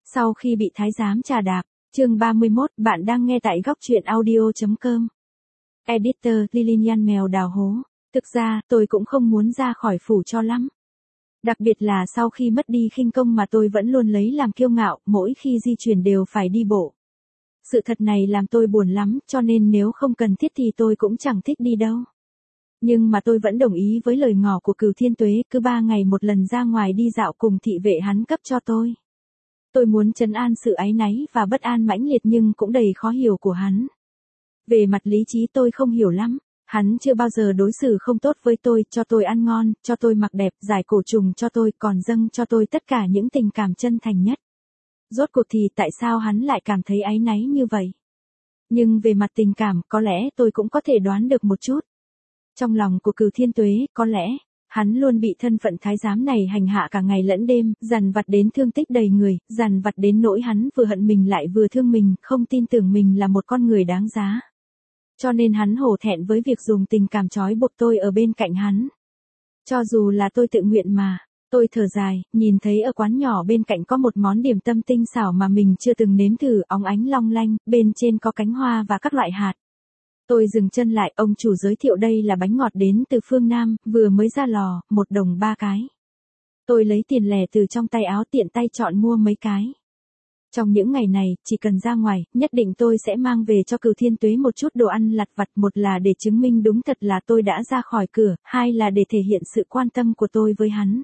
Sau khi bị thái giám trà đạp, chương 31, bạn đang nghe tại góc truyện audio.com. Editor Lilian mèo đào hố. Thực ra, tôi cũng không muốn ra khỏi phủ cho lắm. Đặc biệt là sau khi mất đi khinh công mà tôi vẫn luôn lấy làm kiêu ngạo, mỗi khi di chuyển đều phải đi bộ. Sự thật này làm tôi buồn lắm, cho nên nếu không cần thiết thì tôi cũng chẳng thích đi đâu. Nhưng mà tôi vẫn đồng ý với lời ngỏ của Cửu Thiên Tuế, cứ 3 ngày một lần ra ngoài đi dạo cùng thị vệ hắn cấp cho tôi. Tôi muốn trấn an sự áy náy và bất an mãnh liệt nhưng cũng đầy khó hiểu của hắn. Về mặt lý trí tôi không hiểu lắm. Hắn chưa bao giờ đối xử không tốt với tôi, cho tôi ăn ngon, cho tôi mặc đẹp, giải cổ trùng cho tôi, còn dâng cho tôi tất cả những tình cảm chân thành nhất. Rốt cuộc thì tại sao hắn lại cảm thấy áy náy như vậy? Nhưng về mặt tình cảm, có lẽ tôi cũng có thể đoán được một chút. Trong lòng của Cửu Thiên Tuế, có lẽ, hắn luôn bị thân phận thái giám này hành hạ cả ngày lẫn đêm, dằn vặt đến thương tích đầy người, dằn vặt đến nỗi hắn vừa hận mình lại vừa thương mình, không tin tưởng mình là một con người đáng giá. Cho nên hắn hổ thẹn với việc dùng tình cảm trói buộc tôi ở bên cạnh hắn. Cho dù là tôi tự nguyện mà, tôi thở dài, nhìn thấy ở quán nhỏ bên cạnh có một món điểm tâm tinh xảo mà mình chưa từng nếm thử, óng ánh long lanh, bên trên có cánh hoa và các loại hạt. Tôi dừng chân lại, ông chủ giới thiệu đây là bánh ngọt đến từ phương Nam, vừa mới ra lò, 1 đồng 3 cái. Tôi lấy tiền lẻ từ trong tay áo tiện tay chọn mua mấy cái. Trong những ngày này, chỉ cần ra ngoài, nhất định tôi sẽ mang về cho Cửu Thiên Tuế một chút đồ ăn lặt vặt, một là để chứng minh đúng thật là tôi đã ra khỏi cửa, hai là để thể hiện sự quan tâm của tôi với hắn.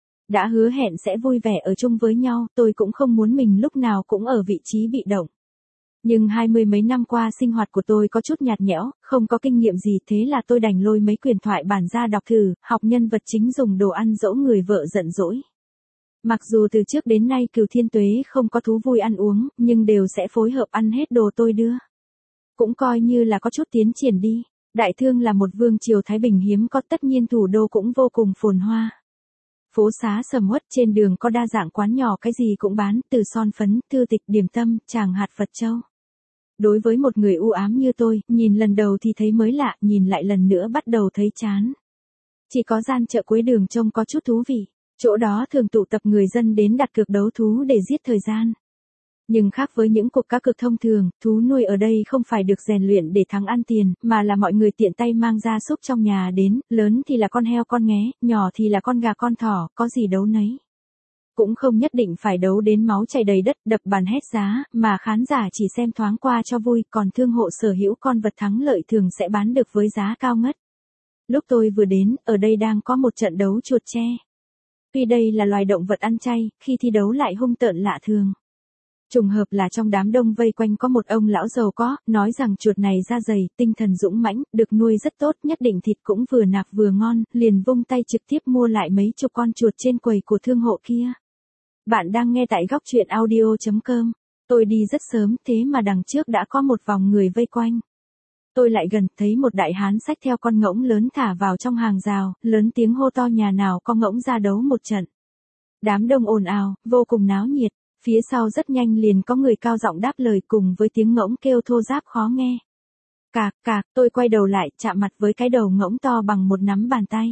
Đã hứa hẹn sẽ vui vẻ ở chung với nhau, tôi cũng không muốn mình lúc nào cũng ở vị trí bị động. Nhưng 20 mấy năm qua sinh hoạt của tôi có chút nhạt nhẽo, không có kinh nghiệm gì, thế là tôi đành lôi mấy quyền thoại bản ra đọc thử, học nhân vật chính dùng đồ ăn dỗ người vợ giận dỗi. Mặc dù từ trước đến nay Cửu Thiên Tuế không có thú vui ăn uống, nhưng đều sẽ phối hợp ăn hết đồ tôi đưa. Cũng coi như là có chút tiến triển đi. Đại Thương là một vương triều Thái Bình hiếm có, tất nhiên thủ đô cũng vô cùng phồn hoa. Phố xá sầm uất, trên đường có đa dạng quán nhỏ cái gì cũng bán, từ son phấn, thư tịch, điểm tâm, tràng hạt Phật châu. Đối với một người u ám như tôi, nhìn lần đầu thì thấy mới lạ, nhìn lại lần nữa bắt đầu thấy chán. Chỉ có gian chợ cuối đường trông có chút thú vị. Chỗ đó thường tụ tập người dân đến đặt cược đấu thú để giết thời gian. Nhưng khác với những cuộc cá cược thông thường, thú nuôi ở đây không phải được rèn luyện để thắng ăn tiền, mà là mọi người tiện tay mang gia súc trong nhà đến, lớn thì là con heo con nghé, nhỏ thì là con gà con thỏ, có gì đấu nấy. Cũng không nhất định phải đấu đến máu chảy đầy đất, đập bàn hét giá, mà khán giả chỉ xem thoáng qua cho vui, còn thương hộ sở hữu con vật thắng lợi thường sẽ bán được với giá cao ngất. Lúc tôi vừa đến, ở đây đang có một trận đấu chuột tre. Tuy đây là loài động vật ăn chay, khi thi đấu lại hung tợn lạ thường. Trùng hợp là trong đám đông vây quanh có một ông lão giàu có, nói rằng chuột này da dày, tinh thần dũng mãnh, được nuôi rất tốt, nhất định thịt cũng vừa nạc vừa ngon, liền vung tay trực tiếp mua lại mấy chục con chuột trên quầy của thương hộ kia. Bạn đang nghe tại góc truyện audio.com. Tôi đi rất sớm, thế mà đằng trước đã có một vòng người vây quanh. Tôi lại gần, thấy một đại hán xách theo con ngỗng lớn thả vào trong hàng rào, lớn tiếng hô to nhà nào có ngỗng ra đấu một trận. Đám đông ồn ào, vô cùng náo nhiệt, phía sau rất nhanh liền có người cao giọng đáp lời cùng với tiếng ngỗng kêu thô ráp khó nghe. Cạc cạc, tôi quay đầu lại, chạm mặt với cái đầu ngỗng to bằng một nắm bàn tay.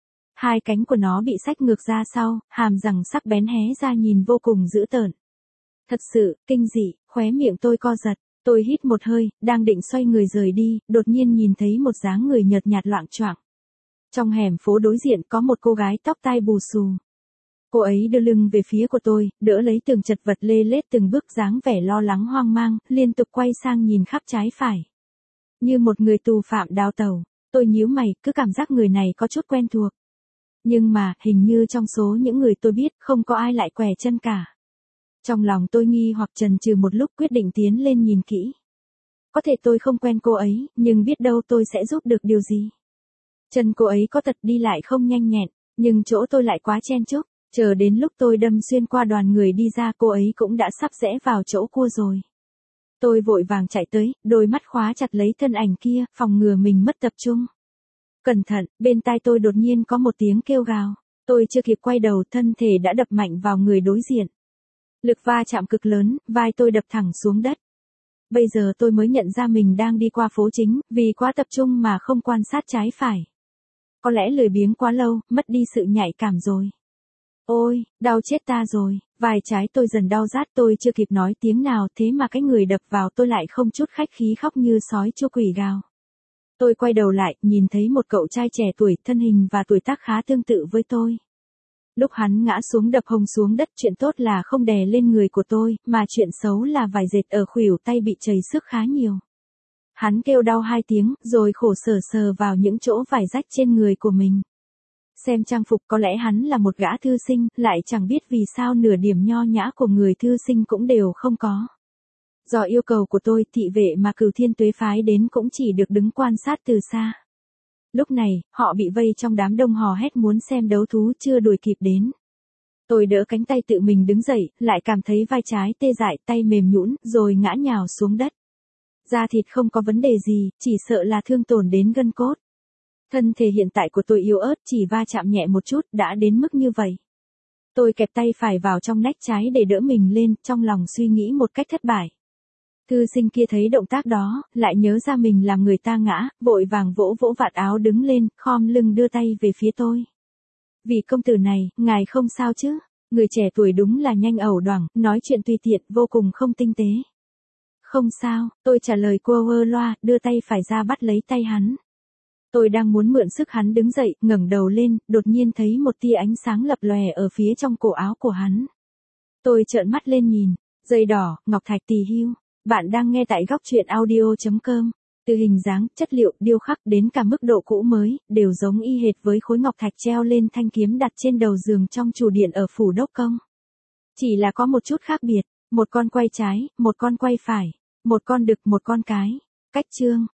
Hai cánh của nó bị xách ngược ra sau, hàm răng sắc bén hé ra nhìn vô cùng dữ tợn. Thật sự, kinh dị, khóe miệng tôi co giật. Tôi hít một hơi, đang định xoay người rời đi, đột nhiên nhìn thấy một dáng người nhợt nhạt loạng choạng. Trong hẻm phố đối diện có một cô gái tóc tai bù xù. Cô ấy đưa lưng về phía của tôi, đỡ lấy từng chật vật lê lết từng bước, dáng vẻ lo lắng hoang mang, liên tục quay sang nhìn khắp trái phải. Như một người tù phạm đào tẩu, tôi nhíu mày, cứ cảm giác người này có chút quen thuộc. Nhưng mà, hình như trong số những người tôi biết, không có ai lại què chân cả. Trong lòng tôi nghi hoặc chần chừ một lúc, quyết định tiến lên nhìn kỹ. Có thể tôi không quen cô ấy, nhưng biết đâu tôi sẽ giúp được điều gì. Chân cô ấy có tật đi lại không nhanh nhẹn, nhưng chỗ tôi lại quá chen chúc, chờ đến lúc tôi đâm xuyên qua đoàn người đi ra cô ấy cũng đã sắp rẽ vào chỗ cua rồi. Tôi vội vàng chạy tới, đôi mắt khóa chặt lấy thân ảnh kia, phòng ngừa mình mất tập trung. Cẩn thận, bên tai tôi đột nhiên có một tiếng kêu gào. Tôi chưa kịp quay đầu, thân thể đã đập mạnh vào người đối diện. Lực va chạm cực lớn, vai tôi đập thẳng xuống đất. Bây giờ tôi mới nhận ra mình đang đi qua phố chính, vì quá tập trung mà không quan sát trái phải. Có lẽ lười biếng quá lâu, mất đi sự nhạy cảm rồi. Ôi, đau chết ta rồi, vai trái tôi dần đau rát, tôi chưa kịp nói tiếng nào thế mà cái người đập vào tôi lại không chút khách khí khóc như sói chua quỷ gào. Tôi quay đầu lại, nhìn thấy một cậu trai trẻ tuổi, thân hình và tuổi tác khá tương tự với tôi. Lúc hắn ngã xuống đập hông xuống đất, chuyện tốt là không đè lên người của tôi, mà chuyện xấu là vải dệt ở khuỷu tay bị chảy xước khá nhiều. Hắn kêu đau 2 tiếng, rồi khổ sở sờ vào những chỗ vải rách trên người của mình. Xem trang phục, có lẽ hắn là một gã thư sinh, lại chẳng biết vì sao nửa điểm nho nhã của người thư sinh cũng đều không có. Do yêu cầu của tôi, thị vệ mà Cửu Thiên Tuế phái đến cũng chỉ được đứng quan sát từ xa. Lúc này, họ bị vây trong đám đông hò hét muốn xem đấu thú chưa đuổi kịp đến. Tôi đỡ cánh tay tự mình đứng dậy, lại cảm thấy vai trái tê dại, tay mềm nhũn, rồi ngã nhào xuống đất. Da thịt không có vấn đề gì, chỉ sợ là thương tổn đến gân cốt. Thân thể hiện tại của tôi yếu ớt, chỉ va chạm nhẹ một chút đã đến mức như vậy. Tôi kẹp tay phải vào trong nách trái để đỡ mình lên, trong lòng suy nghĩ một cách thất bại. Thư sinh kia thấy động tác đó, lại nhớ ra mình làm người ta ngã, vội vàng vỗ vỗ vạt áo đứng lên, khom lưng đưa tay về phía tôi. Vị công tử này, ngài không sao chứ? Người trẻ tuổi đúng là nhanh ẩu đoảng, nói chuyện tùy tiện, vô cùng không tinh tế. Không sao, tôi trả lời quơ loa, đưa tay phải ra bắt lấy tay hắn. Tôi đang muốn mượn sức hắn đứng dậy, ngẩng đầu lên, đột nhiên thấy một tia ánh sáng lập lòe ở phía trong cổ áo của hắn. Tôi trợn mắt lên nhìn, dây đỏ, ngọc thạch tỳ hưu. Bạn đang nghe tại góc truyện audio.com. Từ hình dáng, chất liệu, điêu khắc đến cả mức độ cũ mới, đều giống y hệt với khối ngọc thạch treo lên thanh kiếm đặt trên đầu giường trong chủ điện ở phủ đốc công. Chỉ là có một chút khác biệt, một con quay trái, một con quay phải, một con đực, một con cái. Cách chương